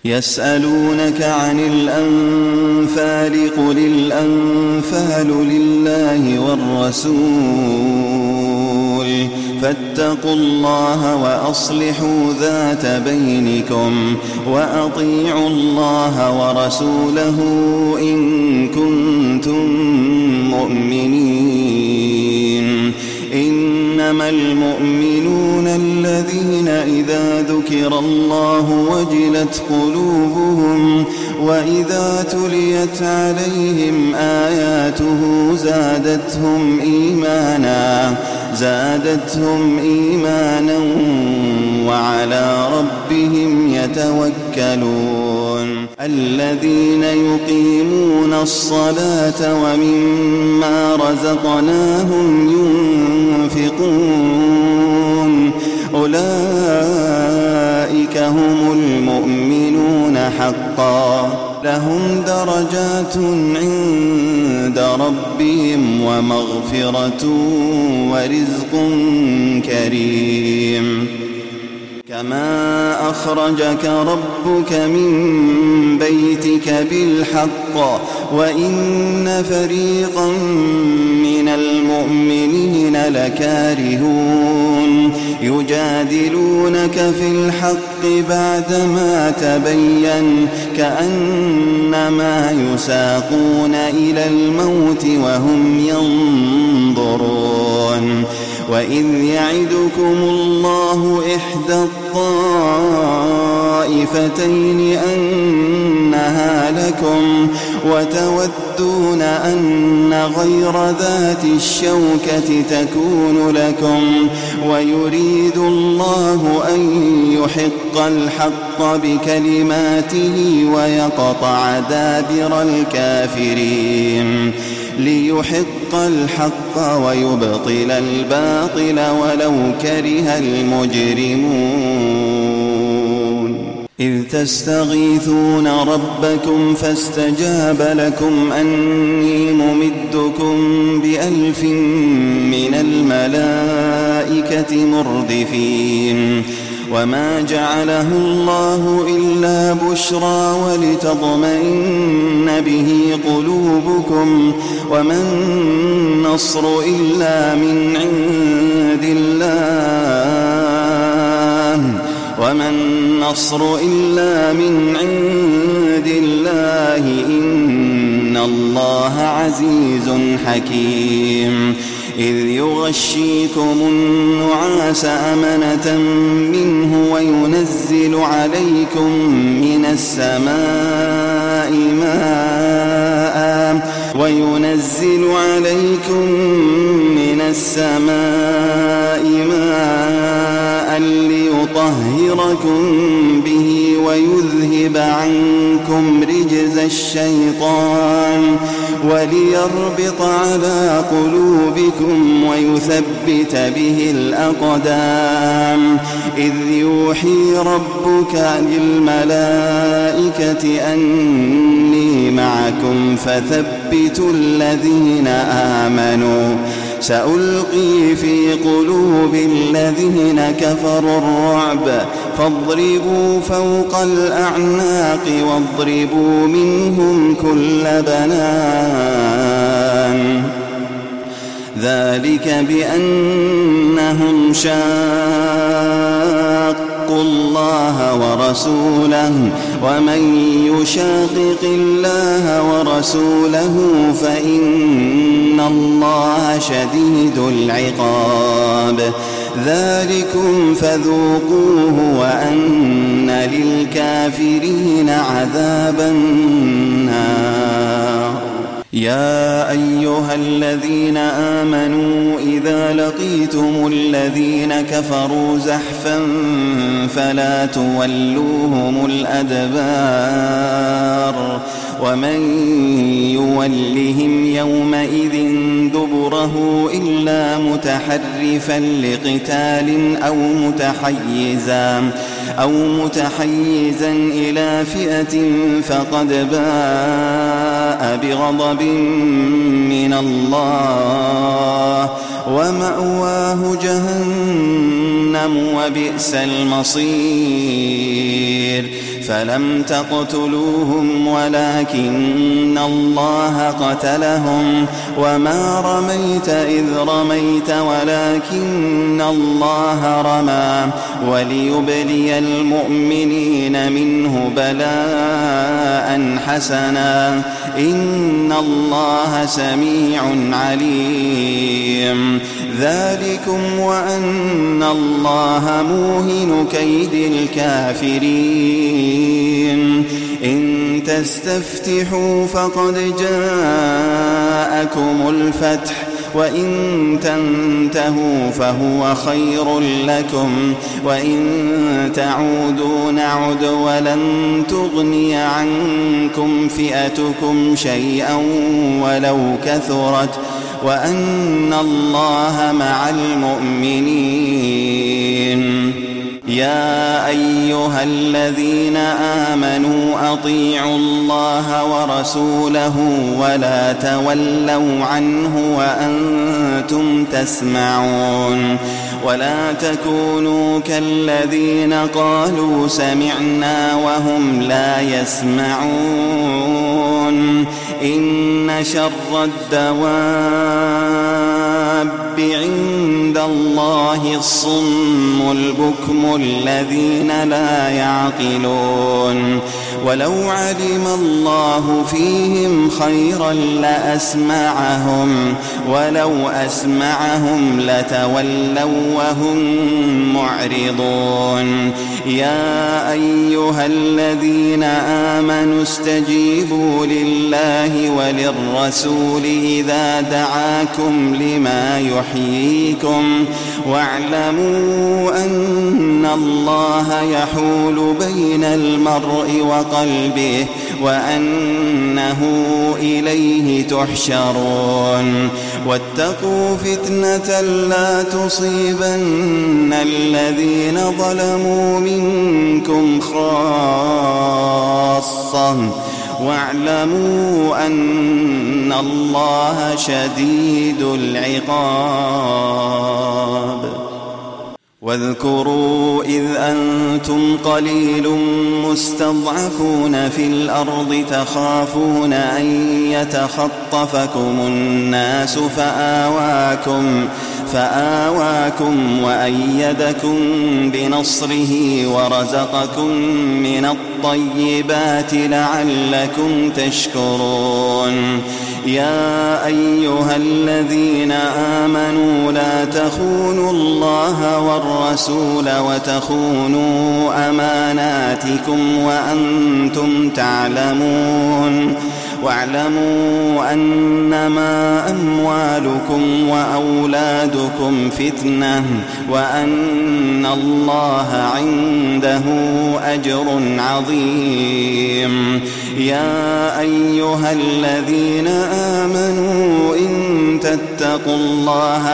يسألونك عن الأنفال قل الأنفال لله والرسول فاتقوا الله وأصلحوا ذات بينكم وأطيعوا الله ورسوله إن كنتم مؤمنين. إنما المؤمنون الذين إذا ذكر الله وجلت قلوبهم وإذا تليت عليهم آياته زادتهم إيمانا وعلى ربهم يتوكلون. الذين يقيمون الصلاة ومما رزقناهم ينفقون أولئك هم المؤمنون حقا لهم درجات عند ربهم ومغفرة ورزق كريم. كما أخرجك ربك من بيتك بالحق وإن فريقا من المؤمنين لكارهون يجادلونك في الحق بعدما تبين كأنما يساقون إلى الموت وهم ينظرون. وإذ يعدكم الله إحدى الطائفتين أنها لكم وتودون أن غير ذات الشوكة تكون لكم ويريد الله أن يحق الحق بكلماته ويقطع دابر الكافرين ليحق الحق ويبطل الباطل ولو كره المجرمون. إذ تستغيثون ربكم فاستجاب لكم أني ممدكم ب1000 من الملائكة مردفين. وما جعله الله إلا بشرى ولتطمئن به قلوبكم وما النصر إلا من عند الله إن الله عزيز حكيم. إذ يغشيكم النعاس أمنة منه وينزل عليكم من السماء ماء ليطهركم به ويذهب عنكم رجز الشيطان وليربط على قلوبكم ويثبت به الأقدام. إذ يوحي ربك للملائكة أني معكم فثبتوا الذين آمنوا سألقي في قلوب الذين كفروا الرعب فاضربوا فوق الأعناق واضربوا منهم كل بنان. ذلك بأنهم شاقوا الله ورسوله ومن يشاقق الله ورسوله فإن الله شديد العقاب. ذلكم فذوقوه وأن للكافرين عذاب النار. يا أيها الذين آمنوا إذا لقيتم الذين كفروا زحفا فلا تولوهم الأدبار ومن يولهم يومئذ دبره إلا متحرفا لقتال أو متحيزا إلى فئة فقد باء بغضب من الله ومأواه جهنم وبئس المصير. فلم تقتلوهم ولكن الله قتلهم وما رميت إذ رميت ولكن الله رمى وليبلي المؤمنين منه بلاء حسنا إن الله سميع عليم ذلكم وأن الله موهن كيد الكافرين إن تستفتحوا فقد جاءكم الفتح وإن تنتهوا فهو خير لكم وإن تعودوا نعد ولن تغني عنكم فئتكم شيئا ولو كثرت وأن الله مع المؤمنين يا أيها الذين آمنوا أطيعوا الله ورسوله ولا تولوا عنه وأنتم تسمعون ولا تكونوا كالذين قالوا سمعنا وهم لا يسمعون إن شر الدواب عند الله الصم البكم الذين لا يعقلون ولو علم الله فيهم خيرا لأسمعهم ولو أسمعهم لتولوا وهم معرضون يا أيها الذين آمنوا استجيبوا لله وللرسول إذا دعاكم لما يحييكم واعلموا أن الله يحول بين المرء وقلبه وأنه إليه تحشرون واتقوا فتنة لا تصيبن الذين ظلموا منكم خاصة واعلموا أن الله شديد العقاب واذكروا إذ أنتم قليل مستضعفون في الأرض تخافون أن يتخطفكم الناس فآواكم وأيدكم بنصره ورزقكم من الطيبات لعلكم تشكرون يا أيها الذين آمنوا لا تخونوا الله والرسول وتخونوا أماناتكم وأنتم تعلمون واعلموا أنما أموالكم وأولادكم فتنة وأن الله عنده أجر عظيم يا أيها الذين آمنوا إن تتقوا الله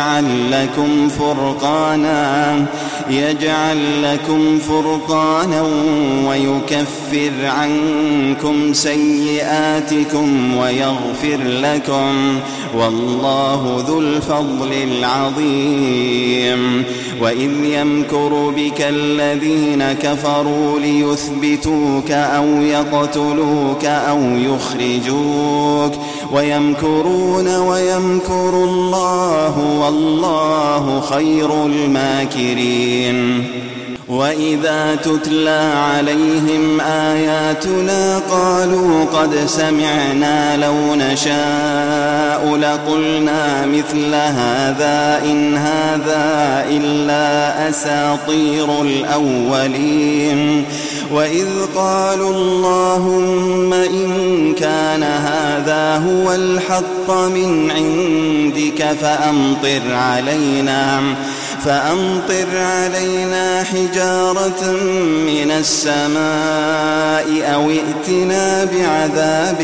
يجعل لكم فرقانا ويكفر عنكم سيئاتكم ويغفر لكم والله ذو الفضل العظيم وإذ يمكر بك الذين كفروا ليثبتوك أو يقتلوك أو يخرجوك ويمكرون ويمكر الله والله خير الماكرين وإذا تتلى عليهم آياتنا قالوا قد سمعنا لو نشاء لقلنا مثل هذا إن هذا إلا أساطير الأولين وإذ قالوا اللهم إن كان هذا هو الحق من عندك فأمطر علينا حجارة من السماء أو ائتنا بعذاب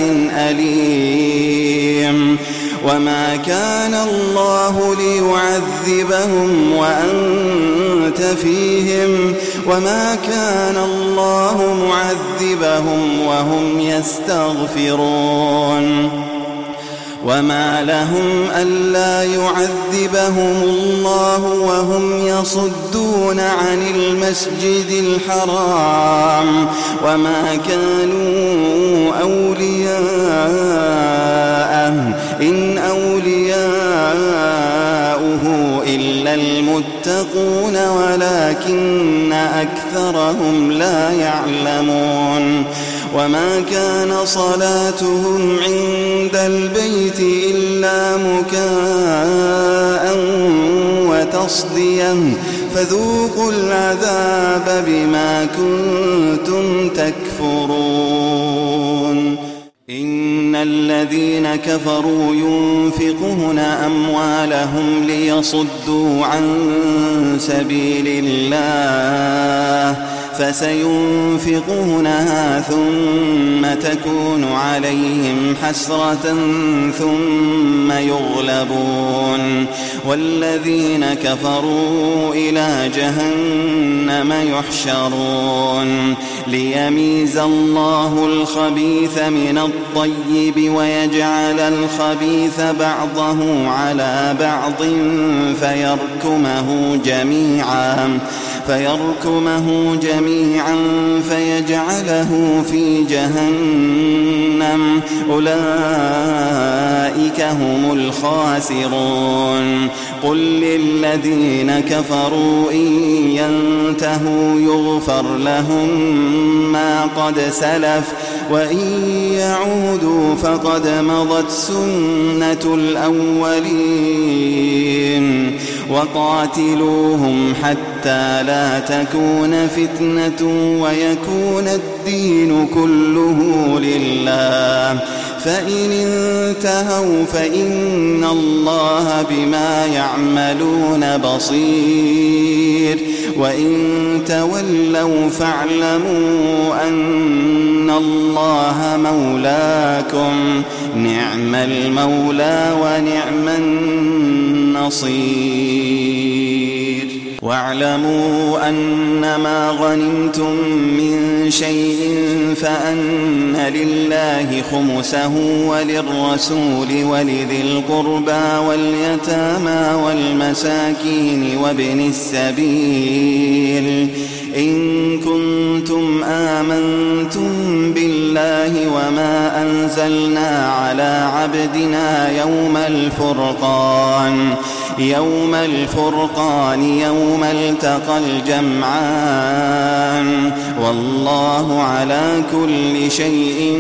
أليم وما كان الله ليعذبهم وأنت فيهم وما كان الله معذبهم وهم يستغفرون وما لهم ألا يعذبهم الله وهم يصدون عن المسجد الحرام وما كانوا أولياءه إن أولياؤه إلا المتقون ولكن أكثرهم لا يعلمون وما كان صلاتهم عند البيت إلا مكاء وتصديا فذوقوا العذاب بما كنتم تكفرون إن الذين كفروا ينفقون أموالهم ليصدوا عن سبيل الله فسينفقونها ثم تكون عليهم حسرة ثم يغلبون والذين كفروا إلى جهنم يحشرون ليميز الله الخبيث من الطيب ويجعل الخبيث بعضه على بعض فيركمه جميعا فيجعله في جهنم أولئك هم الخاسرون قل للذين كفروا إن ينتهوا يغفر لهم ما قد سلف وإن يعودوا فقد مضت سنة الأولين وقاتلوهم حتى لا تكون فتنة ويكون الدين كله لله فإن انتهوا فإن الله بما يعملون بصير وإن تولوا فاعلموا أن الله مولاكم نعم المولى ونعم النصير واعلموا أنما غنمتم من شيء فأن لله خمسه وللرسول ولذي القربى واليتامى والمساكين وابن السبيل إن كنتم آمنتم بالله وما أنزلنا على عبدنا يوم الفرقان يوم التقى الجمعان والله على كل شيء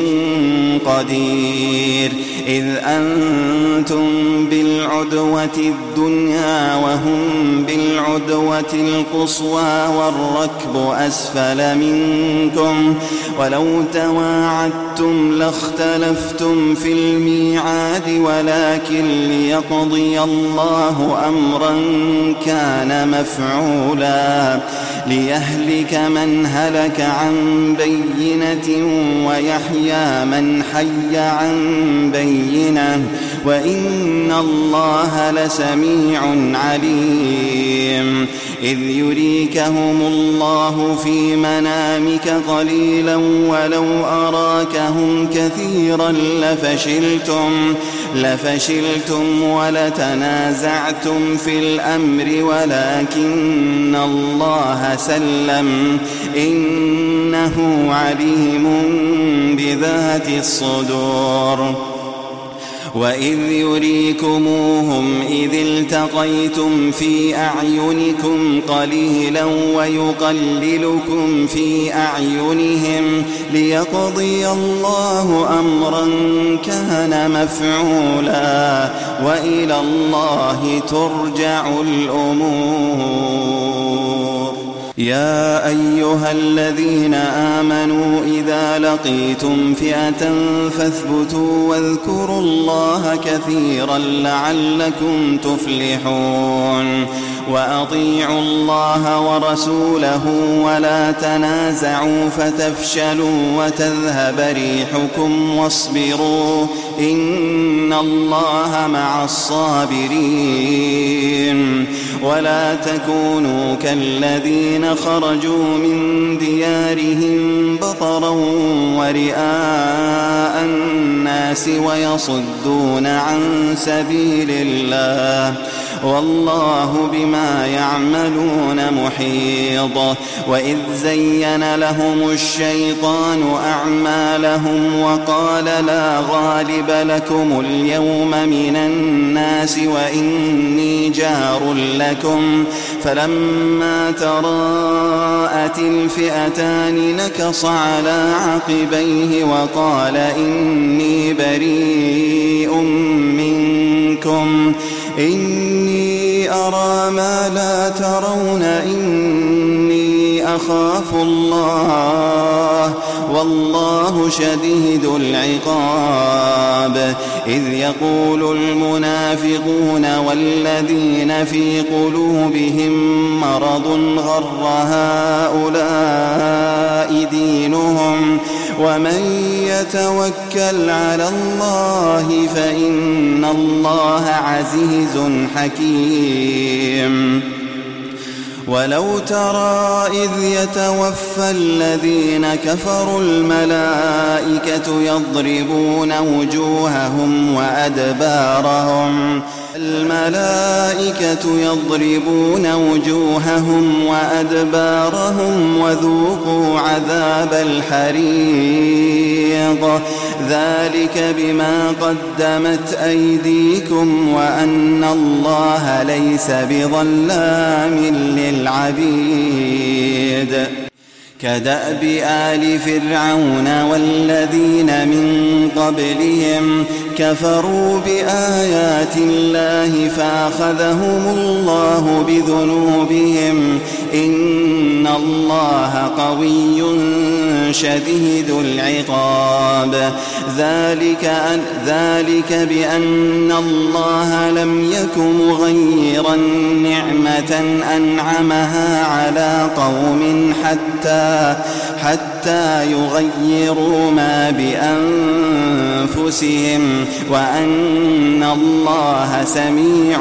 قدير إذ أنتم بالعدوة الدنيا وهم بالعدوة القصوى والركب أسفل منكم ولو تواعدتم لاختلفتم في الميعاد ولكن ليقضي الله أمرا كان مفعولا ليهلك من هلك عن بينة ويحيى من حي عن بينة وإن الله لسميع عليم إذ يريكهم الله في منامك قليلا ولو أراكهم كثيرا لفشلتم ولتنازعتم في الأمر ولكن الله سلم إنه عليم بذات الصدور وإذ يريكموهم إذ التقيتم في أعينكم قليلا ويقللكم في أعينهم ليقضي الله أمرا كان مفعولا وإلى الله ترجع الأمور يا أيها الذين آمنوا إذا لقيتم فئة فاثبتوا واذكروا الله كثيرا لعلكم تفلحون وأطيعوا الله ورسوله ولا تنازعوا فتفشلوا وتذهب ريحكم واصبروا إن الله مع الصابرين ولا تكونوا كالذين خرجوا من ديارهم بطرا ورئاء الناس الناس ويصدون عن سبيل الله والله بما يعملون محيط. وإذ زين لهم الشيطان أعمالهم وقال لا غالب لكم اليوم من الناس وإني جار لكم فلما تراءت الفئتان نكص على عقبيه وقال إني بريء منكم إني أرى ما لا ترون إني أخاف الله والله شديد العقاب. إذ يقول المنافقون والذين في قلوبهم مرض غر هؤلاء دينهم ومن يتوكل على الله فإن الله عزيز حكيم. ولو ترى إذ يتوفى الذين كفروا الملائكة يضربون وجوههم وأدبارهم وذوقوا عذاب الحريق ذلك بما قدمت أيديكم وأن الله ليس بظلام للعبيد. كدأب آل فرعون والذين من قبلهم كفروا بآيات الله فأخذهم الله بذنوبهم إن الله قوي شديد العقاب. ذلك بأن الله لم يك مغيرا نعمة أنعمها على قوم حتى يغيروا ما بأنفسهم وأن الله سميع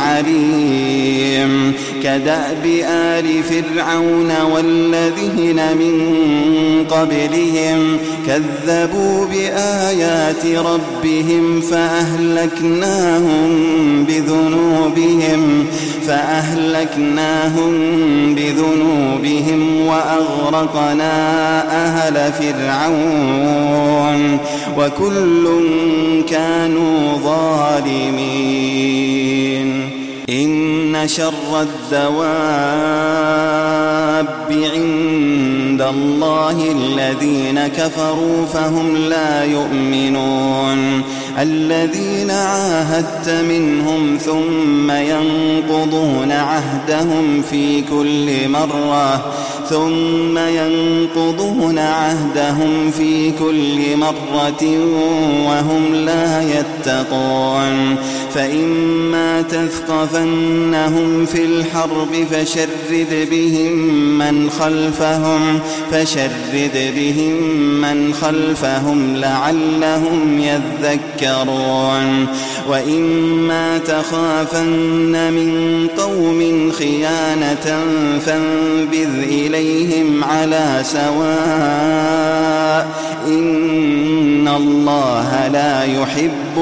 عليم. كدأب آل فرعون والذين من قبلهم كذبوا بآيات ربهم فأهلكناهم بذنوبهم وأغرقنا أهل فرعون وكل كانوا ظالمين. إن شر الدواب عند الله الذين كفروا فهم لا يؤمنون. الذين عاهدت منهم ثم ينقضون عهدهم في كل مرة وهم لا يتقون. فإما تثقفنهم في الحرب فشرد بهم من خلفهم لعلهم يذكرون. وإما تخافن من قوم خيانة فانبذ إليهم على سواء إن الله لا يحب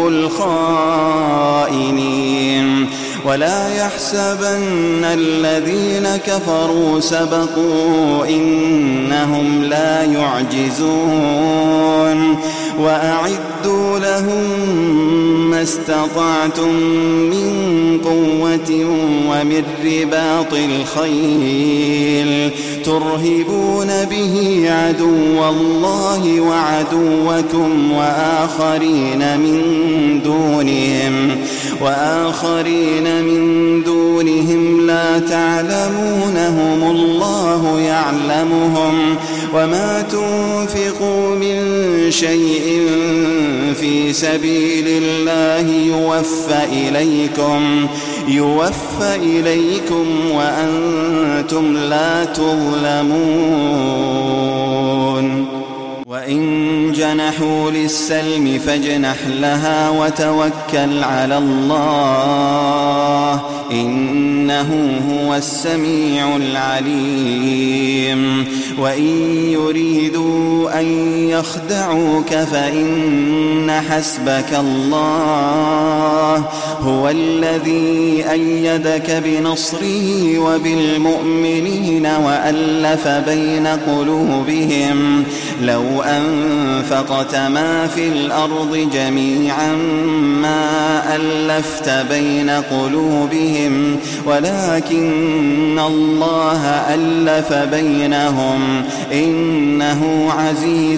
الخائنين. ولا يحسبن الذين كفروا سبقوا إنهم لا يعجزون. وأعدوا لهم ما استطعتم من قوة ومن رباط الخيل ترهبون به عدو الله وعدوكم وآخرين من دونهم لا تعلمونهم الله يعلمهم. وما تنفقوا من شيء في سبيل الله يوفى إليكم وأنتم لا تظلمون. وإن جنحوا للسلم فاجنح لها وتوكل على الله إن إنه هو السميع العليم وإن يريدوا أن يخدعوك فإن حسبك الله هو الذي أيدك بنصره وبالمؤمنين وألف بين قلوبهم لو أنفقت ما في الأرض جميعا ما ألفت بين قلوبهم ولكن الله ألف بينهم إنه عزيز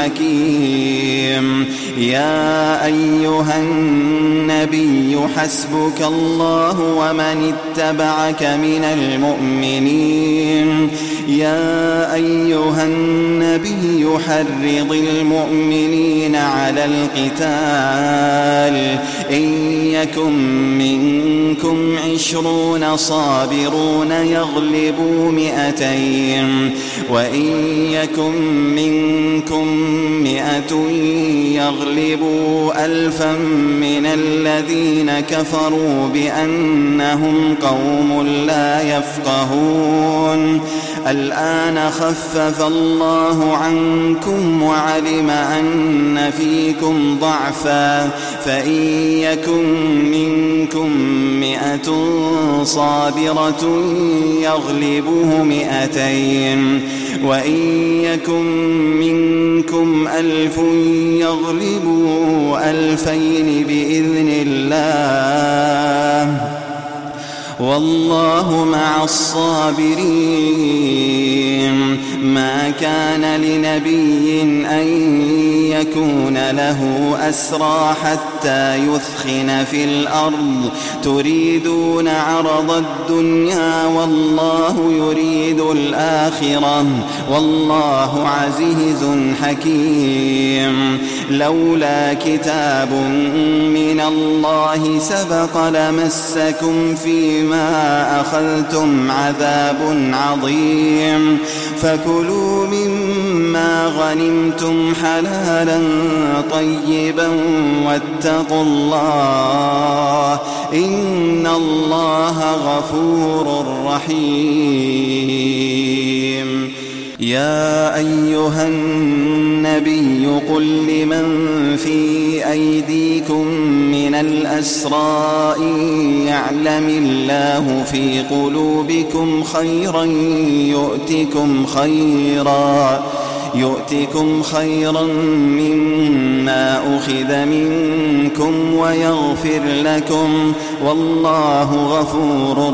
حكيم. يا أيها النبي حسبك الله ومن اتبعك من المؤمنين. يا أيها النبي حرض المؤمنين على القتال إن يكن منكم 20 صابرون يغلبوا 200 وإن يكن منكم 100 يغلبوا 1000 من الذين كفروا بأنهم قوم لا يفقهون. الآن خفف الله عنكم وعلم أن فيكم ضعفا فإن يكن منكم 100 صابرة يغلبوه 200 وإن يكن منكم 1000 يغلبوا 2000 بإذن الله والله مع الصابرين. ما كان لنبي أن يكون له أسرى حتى يثخن في الأرض تريدون عرض الدنيا والله يريد الآخرة والله عزيز حكيم. لولا كتاب من الله سبق لمسكم فيما أخذتم عذاب عظيم فكلوا مما غنمتم حلالا طيبا واتقوا الله إن الله غفور رحيم. يا أيها النبي قل لمن في أيديكم من الأسرى إن يعلم الله في قلوبكم خيرا يؤتكم خيرا مما أخذ منكم ويغفر لكم والله غفور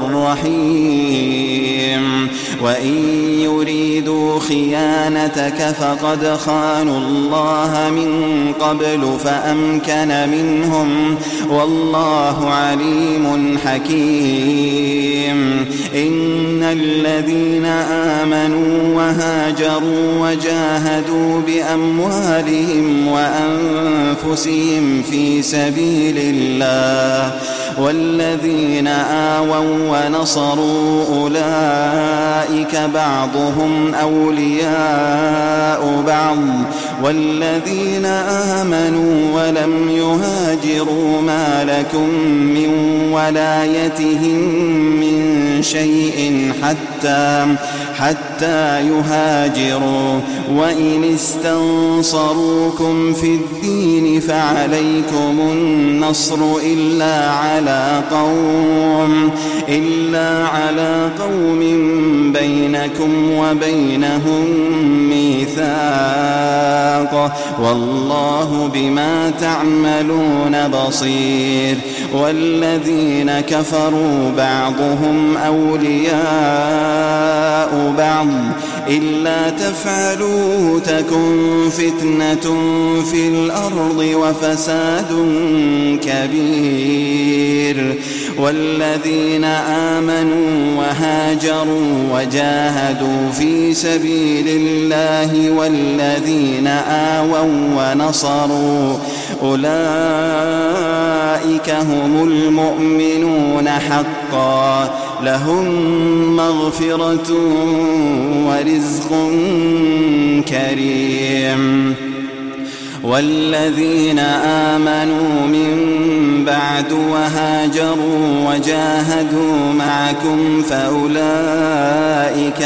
رحيم. وإن يريدوا خيانتك فقد خانوا الله من قبل فأمكن منهم والله عليم حكيم. إن الذين آمنوا وهاجروا وجاهدوا بأموالهم وأنفسهم في سبيل الله والذين آووا ونصروا أولئك بعضهم أولياء بعض والذين آمنوا ولم يهاجروا ما لكم من ولايتهم من شيء حتى يهاجروا وإن استنصروكم في الدين فعليكم النصر إلا على قوم بينكم وبينهم ميثاق والله بما تعملون بصير. والذين كفروا بعضهم أولياء بعض إلا تفعلوا تكن فتنة في الأرض وفساد كبير. والذين آمنوا وهاجروا وجاهدوا في سبيل الله والذين آووا ونصروا أولئك هم المؤمنون حقا لهم مغفرة ورزق كريم. والذين آمنوا من بعد وهاجروا وجاهدوا معكم فأولئك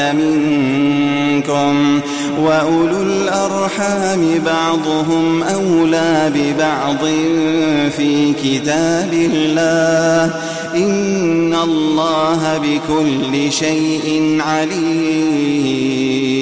منكم وأولو الأرحام بعضهم أولى ببعض في كتاب الله إن الله بكل شيء عليم